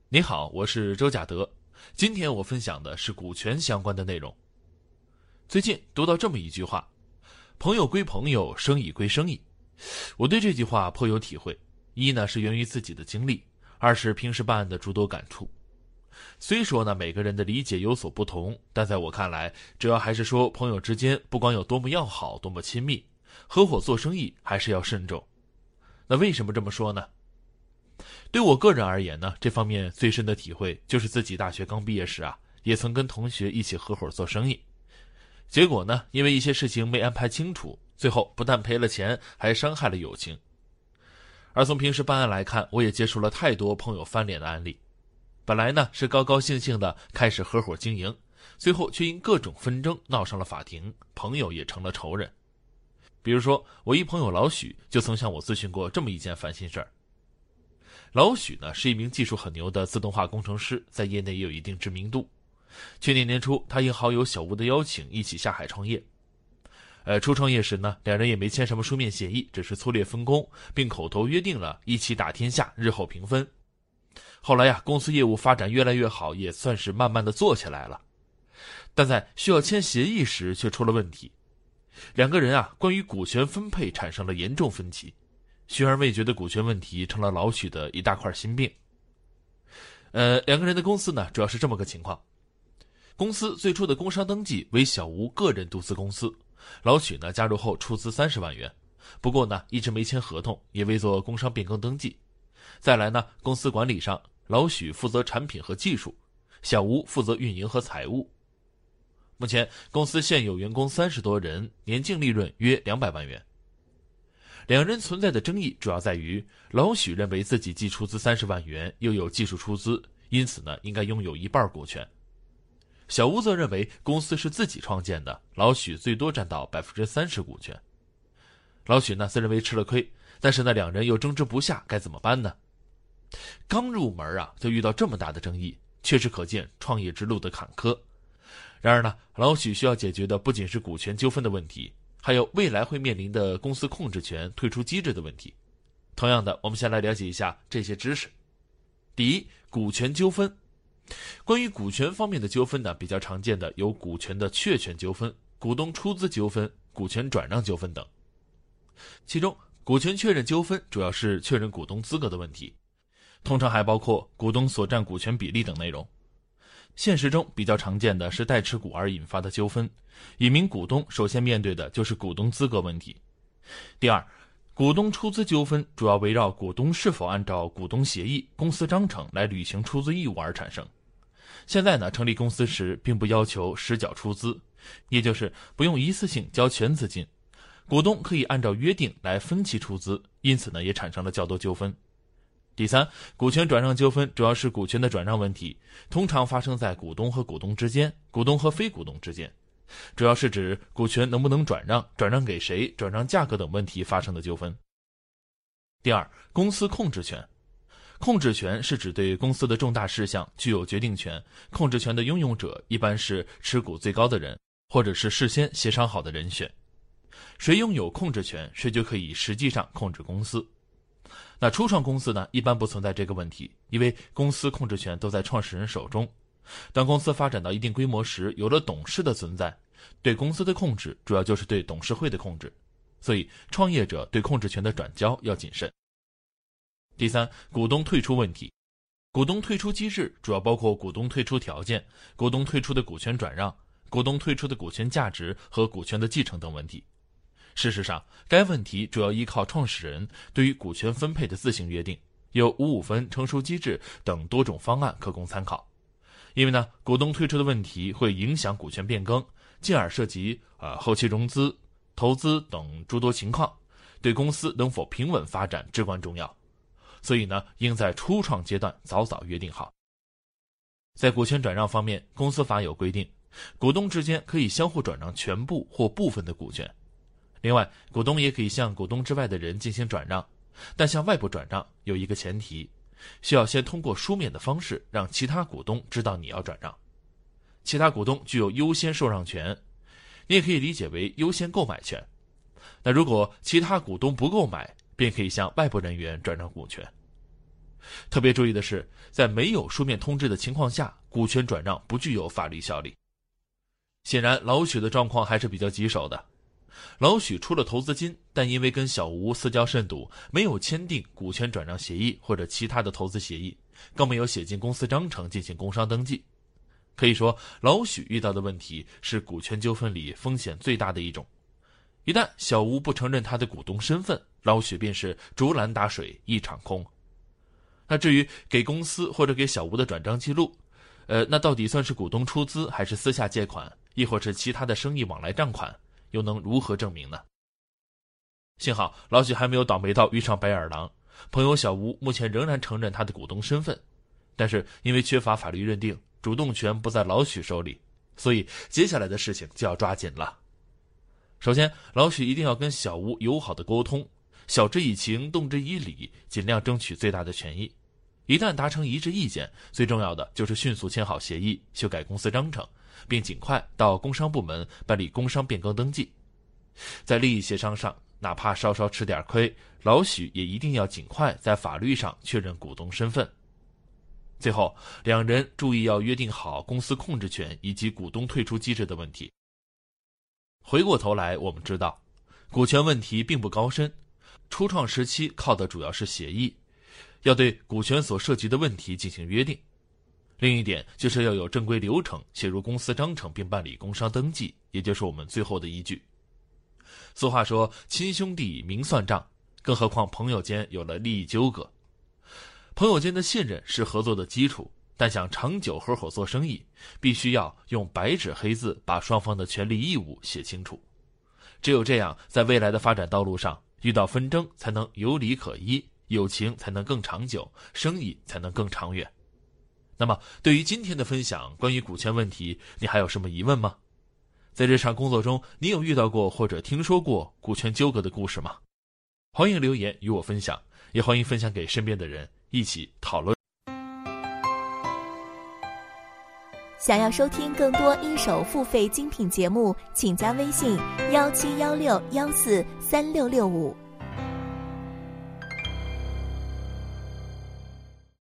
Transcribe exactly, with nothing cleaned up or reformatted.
你好，我是周甲德。今天我分享的是股权相关的内容。最近读到这么一句话：朋友归朋友，生意归生意。我对这句话颇有体会，一呢是源于自己的经历，二是平时办案的诸多感触。虽说呢每个人的理解有所不同，但在我看来，主要还是说朋友之间不管有多么要好，多么亲密，合伙做生意还是要慎重。那为什么这么说呢？对我个人而言呢，这方面最深的体会就是自己大学刚毕业时啊，也曾跟同学一起合伙做生意。结果呢，因为一些事情没安排清楚，最后不但赔了钱，还伤害了友情。而从平时办案来看，我也接触了太多朋友翻脸的案例。本来呢是高高兴兴的开始合伙经营，最后却因各种纷争闹上了法庭，朋友也成了仇人。比如说，我一朋友老许就曾向我咨询过这么一件烦心事儿。老许呢是一名技术很牛的自动化工程师，在业内也有一定知名度。去年年初，他应好友小吴的邀请，一起下海创业。呃，初创业时呢，两人也没签什么书面协议，只是粗略分工，并口头约定了一起打天下，日后平分。后来呀，公司业务发展越来越好，也算是慢慢的做起来了。但在需要签协议时，却出了问题。两个人啊，关于股权分配产生了严重分歧。悬而未决的股权问题成了老许的一大块心病。呃，两个人的公司呢，主要是这么个情况。公司最初的工商登记为小吴个人独资公司，老许呢加入后出资三十万元，不过呢一直没签合同，也未做工商变更登记。再来呢，公司管理上，老许负责产品和技术，小吴负责运营和财务。目前公司现有员工三十多人，年净利润约两百万元。两人存在的争议主要在于，老许认为自己既出资三十万元，又有技术出资，因此呢应该拥有一半股权。小吴则认为公司是自己创建的，老许最多占到 百分之三十 股权。老许呢自认为吃了亏，但是呢两人又争执不下，该怎么办呢？刚入门啊就遇到这么大的争议，确实可见创业之路的坎坷。然而呢，老许需要解决的不仅是股权纠纷的问题，还有未来会面临的公司控制权退出机制的问题。同样的，我们先来了解一下这些知识。第一，股权纠纷。关于股权方面的纠纷呢，比较常见的有股权的确权纠纷、股东出资纠纷、股权转让纠纷等。其中，股权确认纠纷主要是确认股东资格的问题，通常还包括股东所占股权比例等内容。现实中比较常见的是代持股而引发的纠纷，一名股东首先面对的就是股东资格问题。第二，股东出资纠纷主要围绕股东是否按照股东协议、公司章程来履行出资义务而产生。现在呢，成立公司时并不要求实缴出资，也就是不用一次性交全资金，股东可以按照约定来分期出资，因此呢也产生了较多纠纷。第三，股权转让纠纷主要是股权的转让问题，通常发生在股东和股东之间、股东和非股东之间，主要是指股权能不能转让、转让给谁、转让价格等问题发生的纠纷。第二，公司控制权。控制权是指对公司的重大事项具有决定权，控制权的拥有者一般是持股最高的人，或者是事先协商好的人选。谁拥有控制权，谁就可以实际上控制公司。那初创公司呢，一般不存在这个问题，因为公司控制权都在创始人手中。当公司发展到一定规模时，有了董事的存在，对公司的控制主要就是对董事会的控制，所以创业者对控制权的转交要谨慎。第三，股东退出问题。股东退出机制主要包括股东退出条件、股东退出的股权转让、股东退出的股权价值和股权的继承等问题。事实上，该问题主要依靠创始人对于股权分配的自行约定，有五五分成熟机制等多种方案可供参考。因为呢，股东退出的问题会影响股权变更，进而涉及呃后期融资、投资等诸多情况，对公司能否平稳发展至关重要。所以呢，应在初创阶段早早约定好。在股权转让方面，公司法有规定，股东之间可以相互转让全部或部分的股权。另外，股东也可以向股东之外的人进行转让，但向外部转让有一个前提，需要先通过书面的方式让其他股东知道你要转让。其他股东具有优先受让权，你也可以理解为优先购买权。那如果其他股东不购买，便可以向外部人员转让股权。 特别注意的是，在没有书面通知的情况下，股权转让不具有法律效力。显然老许的状况还是比较棘手的。老许出了投资金，但因为跟小吴私交甚笃，没有签订股权转让协议或者其他的投资协议，更没有写进公司章程进行工商登记。可以说，老许遇到的问题是股权纠纷里风险最大的一种。一旦小吴不承认他的股东身份，老许便是竹篮打水一场空。那至于给公司或者给小吴的转账记录，呃，那到底算是股东出资还是私下借款，亦或是其他的生意往来账款，又能如何证明呢？幸好老许还没有倒霉到遇上白眼狼，朋友小吴目前仍然承认他的股东身份，但是因为缺乏法律认定，主动权不在老许手里，所以接下来的事情就要抓紧了。首先，老许一定要跟小吴友好的沟通，晓之以情，动之以理，尽量争取最大的权益。一旦达成一致意见，最重要的就是迅速签好协议，修改公司章程，并尽快到工商部门办理工商变更登记。在利益协商上，哪怕稍稍吃点亏，老许也一定要尽快在法律上确认股东身份。最后，两人注意要约定好公司控制权以及股东退出机制的问题。回过头来，我们知道，股权问题并不高深，初创时期靠的主要是协议，要对股权所涉及的问题进行约定。另一点就是要有正规流程写入公司章程并办理工商登记，也就是我们最后的依据。俗话说亲兄弟明算账，更何况朋友间有了利益纠葛。朋友间的信任是合作的基础，但想长久合伙做生意，必须要用白纸黑字把双方的权利义务写清楚。只有这样，在未来的发展道路上，遇到纷争才能有理可依，友情才能更长久，生意才能更长远。那么对于今天的分享，关于股权问题，你还有什么疑问吗？在日常工作中，你有遇到过或者听说过股权纠葛的故事吗？欢迎留言与我分享，也欢迎分享给身边的人，一起讨论。 想要收听更多一手付费精品节目，请加微信幺七幺六幺四三六六五。